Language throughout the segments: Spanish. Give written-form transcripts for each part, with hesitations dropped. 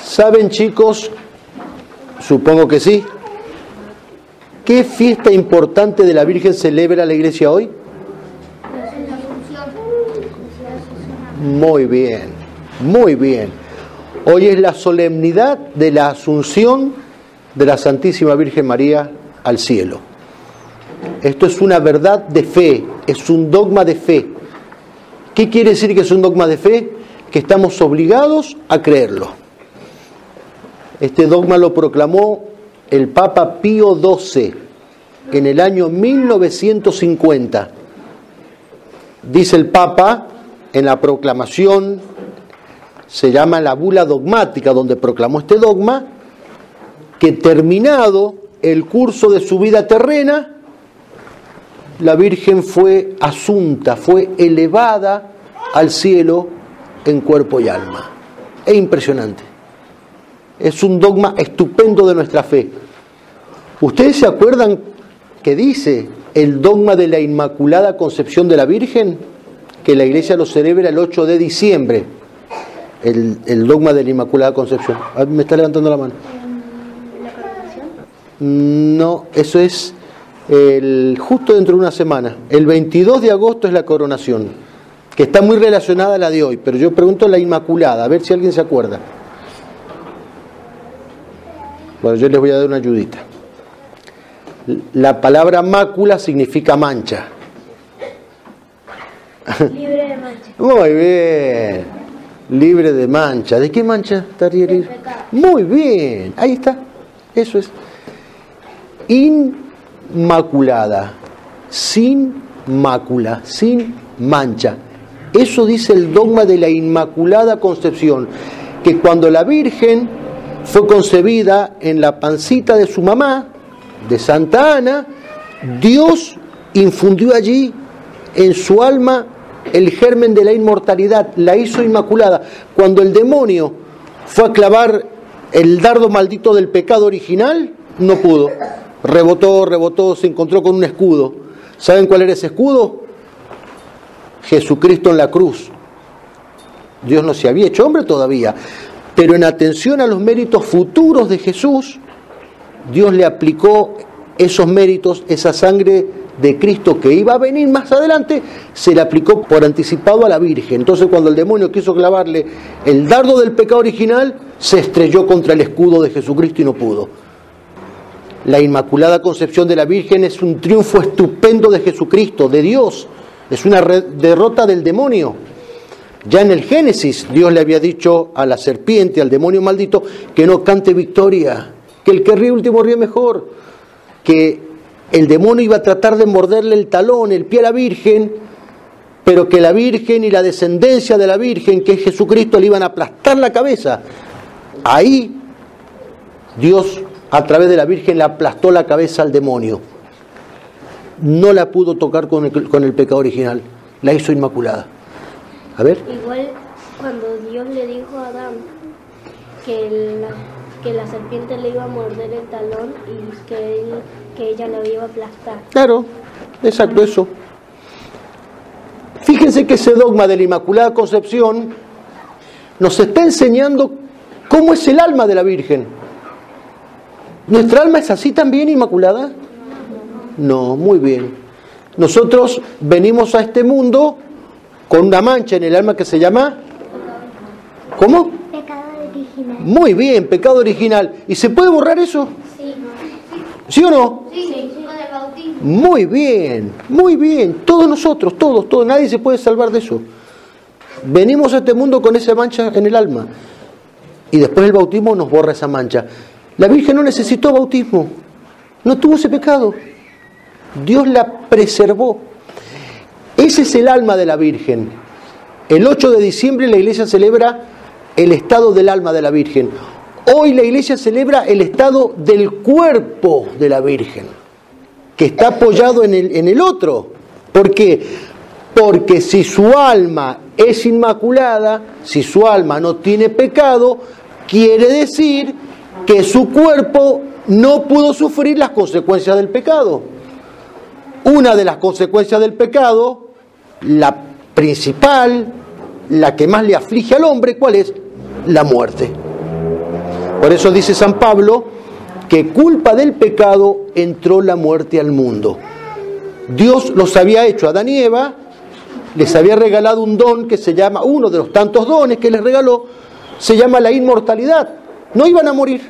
¿Saben, chicos? Supongo que sí. ¿Qué fiesta importante de la Virgen celebra la Iglesia hoy? Muy bien, muy bien. Hoy es la solemnidad de la Asunción de la Santísima Virgen María al cielo. Esto es una verdad de fe, es un dogma de fe. ¿Qué quiere decir que es un dogma de fe? Que estamos obligados a creerlo. Este dogma lo proclamó el Papa Pío XII en el año 1950. Dice el Papa en la proclamación, se llama la bula dogmática, donde proclamó este dogma, que terminado el curso de su vida terrena, la Virgen fue asunta, fue elevada al cielo en cuerpo y alma. Es impresionante. Es un dogma estupendo de nuestra fe. ¿Ustedes se acuerdan que dice el dogma de la Inmaculada Concepción de la Virgen? Que la Iglesia lo celebra el 8 de diciembre. El dogma de la Inmaculada Concepción. ¿Me está levantando la mano? ¿La coronación? No, eso es justo dentro de una semana. El 22 de agosto es la coronación, que está muy relacionada a la de hoy, pero yo pregunto la Inmaculada, a ver si alguien se acuerda. Bueno, yo les voy a dar una ayudita. La palabra mácula significa mancha. Libre de mancha. Muy bien. Libre de mancha. ¿De qué mancha estaría libre? Del pecado. Muy bien. Ahí está. Eso es. Inmaculada. Sin mácula. Sin mancha. Eso dice el dogma de la Inmaculada Concepción. Que cuando la Virgen fue concebida en la pancita de su mamá, de Santa Ana, Dios infundió allí en su alma el germen de la inmortalidad, la hizo inmaculada. Cuando el demonio fue a clavar el dardo maldito del pecado original, no pudo. Rebotó, se encontró con un escudo. ¿Saben cuál era ese escudo? Jesucristo en la cruz. Dios no se había hecho hombre todavía, pero en atención a los méritos futuros de Jesús, Dios le aplicó esos méritos, esa sangre de Cristo que iba a venir más adelante, se le aplicó por anticipado a la Virgen. Entonces cuando el demonio quiso clavarle el dardo del pecado original, se estrelló contra el escudo de Jesucristo y no pudo. La Inmaculada Concepción de la Virgen es un triunfo estupendo de Jesucristo, de Dios. Es una derrota del demonio. Ya en el Génesis Dios le había dicho a la serpiente, al demonio maldito, que no cante victoria, que el que ríe último ríe mejor, que el demonio iba a tratar de morderle el talón, el pie a la Virgen, pero que la Virgen y la descendencia de la Virgen, que es Jesucristo, le iban a aplastar la cabeza. Ahí Dios, a través de la Virgen, le aplastó la cabeza al demonio. No la pudo tocar con el pecado original, la hizo inmaculada. A ver. Igual cuando Dios le dijo a Adán que la serpiente le iba a morder el talón y que ella lo iba a aplastar. Claro, exacto, eso. Fíjense que ese dogma de la Inmaculada Concepción nos está enseñando cómo es el alma de la Virgen. ¿Nuestra alma es así también, inmaculada? No, muy bien. Nosotros venimos a este mundo con una mancha en el alma que se llama... ¿Cómo? Pecado original. Muy bien, pecado original. ¿Y se puede borrar eso? Sí. ¿Sí o no? Sí, con el bautismo. Muy bien, muy bien. Todos nosotros, todos, nadie se puede salvar de eso. Venimos a este mundo con esa mancha en el alma. Y después el bautismo nos borra esa mancha. La Virgen no necesitó bautismo. No tuvo ese pecado. Dios la preservó. Ese es el alma de la Virgen. El 8 de diciembre la Iglesia celebra el estado del alma de la Virgen. Hoy la Iglesia celebra el estado del cuerpo de la Virgen, que está apoyado en el otro. ¿Por qué? Porque si su alma es inmaculada, si su alma no tiene pecado, quiere decir que su cuerpo no pudo sufrir las consecuencias del pecado. Una de las consecuencias del pecado, la principal, la que más le aflige al hombre, ¿cuál es? La muerte. Por eso dice San Pablo que culpa del pecado entró la muerte al mundo. Dios los había hecho a Adán y Eva, les había regalado un don que se llama, uno de los tantos dones que les regaló, se llama la inmortalidad. No iban a morir,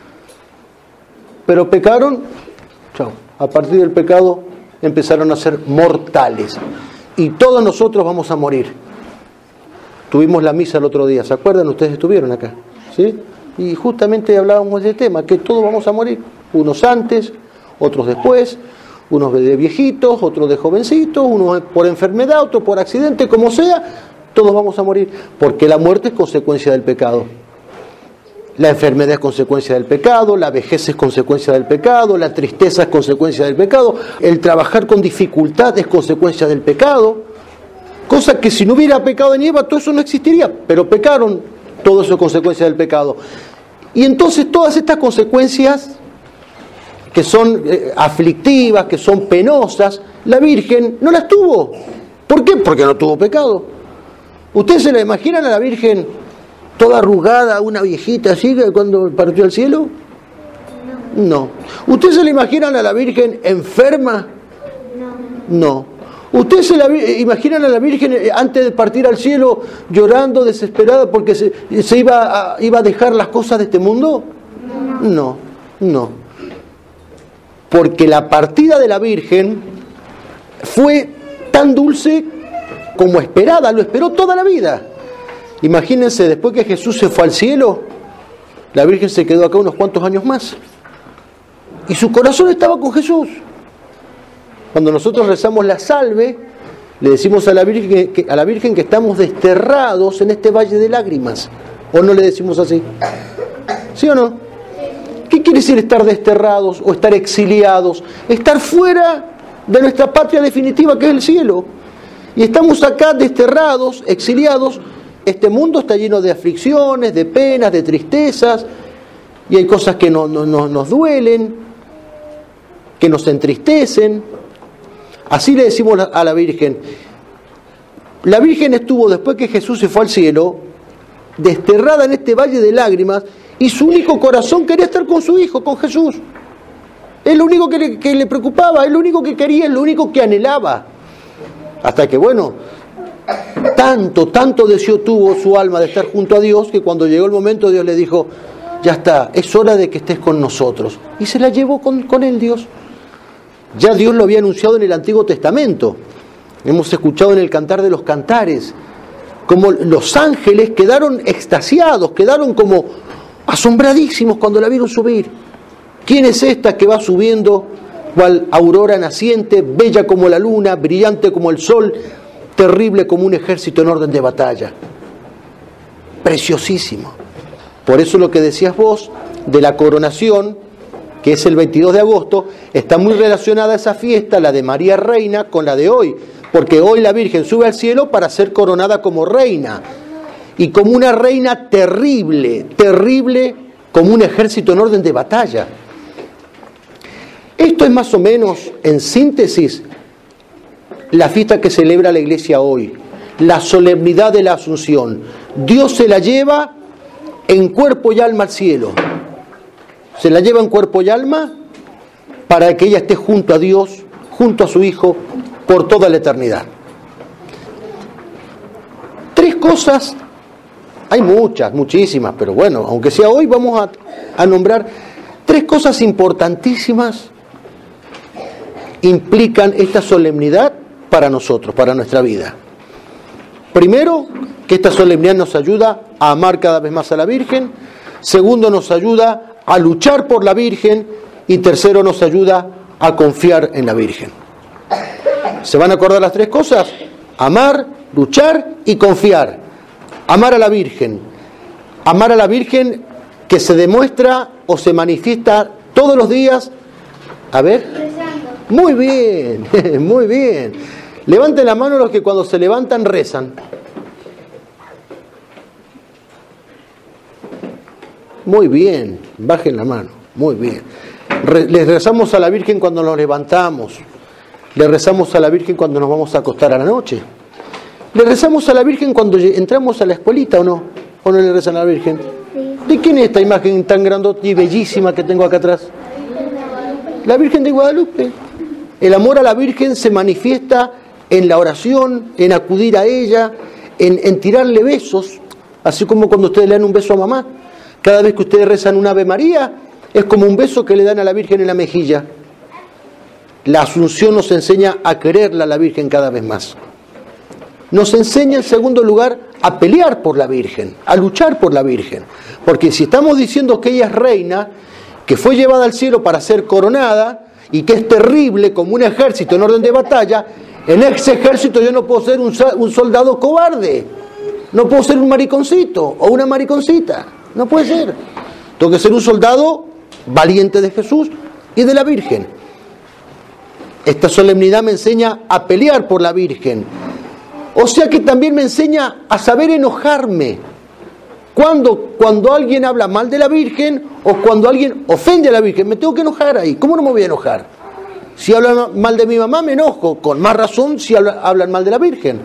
pero pecaron, a partir del pecado empezaron a ser mortales. Y todos nosotros vamos a morir. Tuvimos la misa el otro día, ¿se acuerdan? Ustedes estuvieron acá, ¿sí? Y justamente hablábamos de ese tema, que todos vamos a morir. Unos antes, otros después, unos de viejitos, otros de jovencitos, unos por enfermedad, otros por accidente, como sea, todos vamos a morir. Porque la muerte es consecuencia del pecado. La enfermedad es consecuencia del pecado, la vejez es consecuencia del pecado, la tristeza es consecuencia del pecado, el trabajar con dificultad es consecuencia del pecado. Cosa que si no hubiera pecado en Eva, todo eso no existiría, pero pecaron. Todo eso es consecuencia del pecado. Y entonces todas estas consecuencias que son aflictivas, que son penosas, la Virgen no las tuvo. ¿Por qué? Porque no tuvo pecado. ¿Ustedes se la imaginan a la Virgen toda arrugada, una viejita así cuando partió al cielo? No. ¿Ustedes se la imaginan a la Virgen enferma? No. ¿Ustedes se la imaginan a la Virgen antes de partir al cielo llorando, desesperada porque se iba a dejar las cosas de este mundo? No. Porque la partida de la Virgen fue tan dulce como esperada, lo esperó toda la vida. Imagínense, después que Jesús se fue al cielo, la Virgen se quedó acá unos cuantos años más. Y su corazón estaba con Jesús. Cuando nosotros rezamos la salve, le decimos a la Virgen que estamos desterrados en este valle de lágrimas. ¿O no le decimos así? ¿Sí o no? ¿Qué quiere decir estar desterrados o estar exiliados? Estar fuera de nuestra patria definitiva, que es el cielo. Y estamos acá desterrados, exiliados. Este mundo está lleno de aflicciones, de penas, de tristezas. Y hay cosas que nos duelen, que nos entristecen. Así le decimos a la Virgen. La Virgen estuvo, después que Jesús se fue al cielo, desterrada en este valle de lágrimas, y su único corazón quería estar con su Hijo, con Jesús. Es lo único que le preocupaba, es lo único que quería, es lo único que anhelaba. Hasta que, tanto deseo tuvo su alma de estar junto a Dios, que cuando llegó el momento Dios le dijo, ya está, es hora de que estés con nosotros. Y se la llevó con él Dios. Ya Dios lo había anunciado en el Antiguo Testamento. Hemos escuchado en el Cantar de los Cantares como los ángeles quedaron extasiados, quedaron como asombradísimos cuando la vieron subir. ¿Quién es esta que va subiendo cual aurora naciente, bella como la luna, brillante como el sol, terrible como un ejército en orden de batalla? Preciosísimo. Por eso lo que decías vos de la coronación, que es el 22 de agosto, está muy relacionada a esa fiesta, la de María Reina, con la de hoy, porque hoy la Virgen sube al cielo para ser coronada como reina, y como una reina terrible, como un ejército en orden de batalla. Esto es más o menos, en síntesis, la fiesta que celebra la Iglesia hoy, la solemnidad de la Asunción. Dios se la lleva en cuerpo y alma al cielo. Se la lleva en cuerpo y alma para que ella esté junto a Dios, junto a su Hijo, por toda la eternidad. Tres cosas, hay muchas, muchísimas, pero aunque sea hoy, vamos a nombrar tres cosas importantísimas implican esta solemnidad para nosotros, para nuestra vida. Primero, que esta solemnidad nos ayuda a amar cada vez más a la Virgen. Segundo, nos ayuda a luchar por la Virgen. Y tercero, nos ayuda a confiar en la Virgen. ¿Se van a acordar las tres cosas? Amar, luchar y confiar. Amar a la Virgen. Amar a la Virgen que se demuestra o se manifiesta todos los días. A ver. Muy bien, muy bien. Levanten la mano los que cuando se levantan rezan. Muy bien, bajen la mano, muy bien. Les rezamos a la Virgen cuando nos levantamos. Le rezamos a la Virgen cuando nos vamos a acostar a la noche. Le rezamos a la Virgen cuando entramos a la escuelita, ¿o no? ¿O no le rezan a la Virgen? ¿De quién es esta imagen tan grandota y bellísima que tengo acá atrás? La Virgen de Guadalupe. El amor a la Virgen se manifiesta en la oración, en acudir a ella, en tirarle besos, así como cuando ustedes le dan un beso a mamá. Cada vez que ustedes rezan un Ave María, es como un beso que le dan a la Virgen en la mejilla. La Asunción nos enseña a quererla a la Virgen cada vez más. Nos enseña, en segundo lugar, a pelear por la Virgen, a luchar por la Virgen. Porque si estamos diciendo que ella es reina, que fue llevada al cielo para ser coronada, y que es terrible como un ejército en orden de batalla, en ese ejército yo no puedo ser un soldado cobarde, no puedo ser un mariconcito o una mariconcita, no puede ser. Tengo que ser un soldado valiente de Jesús y de la Virgen. Esta solemnidad me enseña a pelear por la Virgen. O sea que también me enseña a saber enojarme. Cuando alguien habla mal de la Virgen o cuando alguien ofende a la Virgen, me tengo que enojar ahí. ¿Cómo no me voy a enojar? Si hablan mal de mi mamá, me enojo. Con más razón si hablan mal de la Virgen.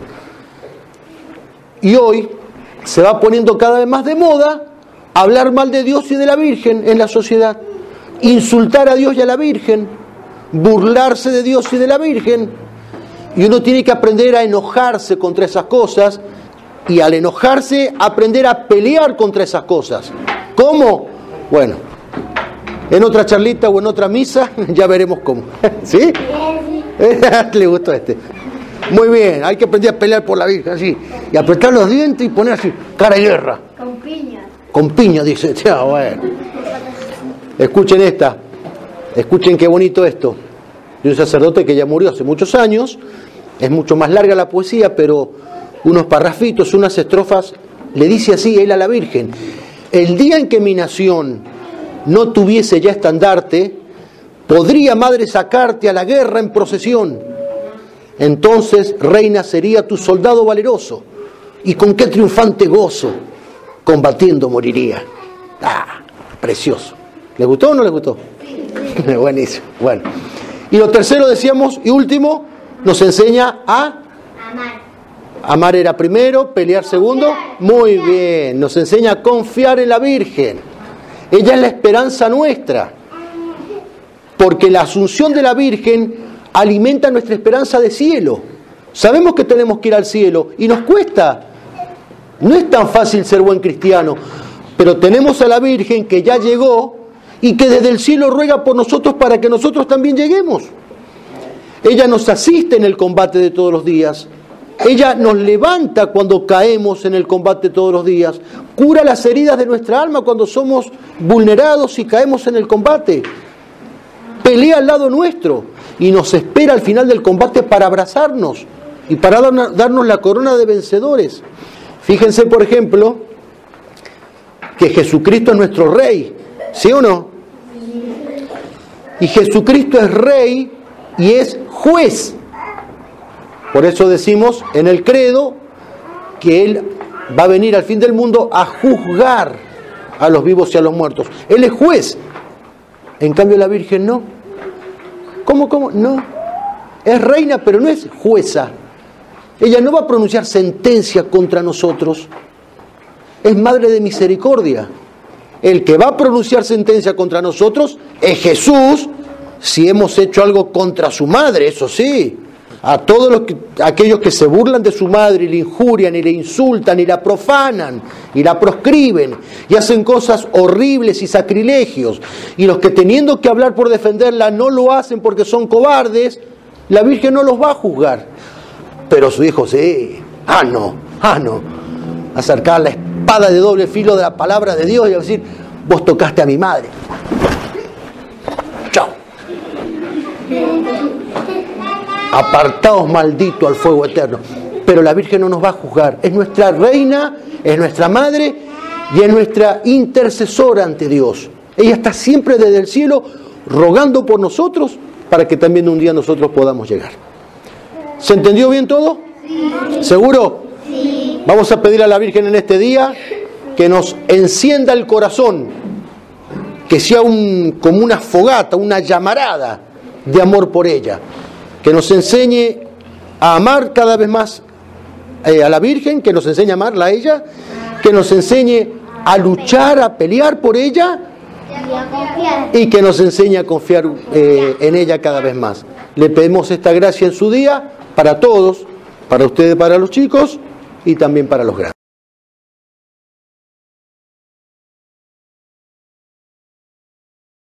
Y hoy se va poniendo cada vez más de moda hablar mal de Dios y de la Virgen en la sociedad. Insultar a Dios y a la Virgen. Burlarse de Dios y de la Virgen. Y uno tiene que aprender a enojarse contra esas cosas. Y al enojarse, aprender a pelear contra esas cosas. ¿Cómo? Bueno, en otra charlita o en otra misa, ya veremos cómo. ¿Sí? Le gustó este. Muy bien, hay que aprender a pelear por la Virgen, así. Y apretar los dientes y poner así, cara de guerra. Con piña. Con piña, dice. Ya, bueno. Escuchen esta. Escuchen qué bonito esto. De un sacerdote que ya murió hace muchos años. Es mucho más larga la poesía, pero unos parrafitos, unas estrofas, le dice así él a la Virgen: el día en que mi nación no tuviese ya estandarte, podría, madre, sacarte a la guerra en procesión. Entonces, reina, sería tu soldado valeroso, y con qué triunfante gozo, combatiendo moriría. ¡Ah! Precioso. ¿Le gustó o no le gustó? Buenísimo. Bueno. Y lo tercero, decíamos, y último, nos enseña a amar. Amar era primero, pelear segundo. Muy bien, nos enseña a confiar en la Virgen. Ella es la esperanza nuestra. Porque la asunción de la Virgen alimenta nuestra esperanza de cielo. Sabemos que tenemos que ir al cielo y nos cuesta. No es tan fácil ser buen cristiano, pero tenemos a la Virgen que ya llegó y que desde el cielo ruega por nosotros para que nosotros también lleguemos. Ella nos asiste en el combate de todos los días. Ella nos levanta cuando caemos en el combate todos los días. Cura las heridas de nuestra alma cuando somos vulnerados y caemos en el combate. Pelea al lado nuestro y nos espera al final del combate para abrazarnos y para darnos la corona de vencedores. Fíjense, por ejemplo, que Jesucristo es nuestro Rey, ¿sí o no? Y Jesucristo es Rey y es juez. Por eso decimos en el credo que Él va a venir al fin del mundo a juzgar a los vivos y a los muertos. Él es juez. En cambio la Virgen no. ¿Cómo? No. Es reina, pero no es jueza. Ella no va a pronunciar sentencia contra nosotros. Es madre de misericordia. El que va a pronunciar sentencia contra nosotros es Jesús, si hemos hecho algo contra su madre, eso sí. A todos aquellos que se burlan de su madre y le injurian y le insultan y la profanan y la proscriben y hacen cosas horribles y sacrilegios, y los que teniendo que hablar por defenderla no lo hacen porque son cobardes, la Virgen no los va a juzgar. Pero su hijo sí, no, acercar la espada de doble filo de la palabra de Dios y decir: vos tocaste a mi madre, chao, apartaos maldito al fuego eterno. Pero la Virgen no nos va a juzgar, es nuestra reina, es nuestra madre y es nuestra intercesora ante Dios. Ella está siempre desde el cielo rogando por nosotros para que también un día nosotros podamos llegar. ¿Se entendió bien todo? Sí. ¿Seguro? Sí. Vamos a pedir a la Virgen en este día que nos encienda el corazón, que sea como una fogata, una llamarada de amor por ella, que nos enseñe a amar cada vez más a la Virgen, que nos enseñe a amarla a ella, que nos enseñe a luchar, a pelear por ella y que nos enseñe a confiar en ella cada vez más. Le pedimos esta gracia en su día para todos, para ustedes, para los chicos y también para los grandes.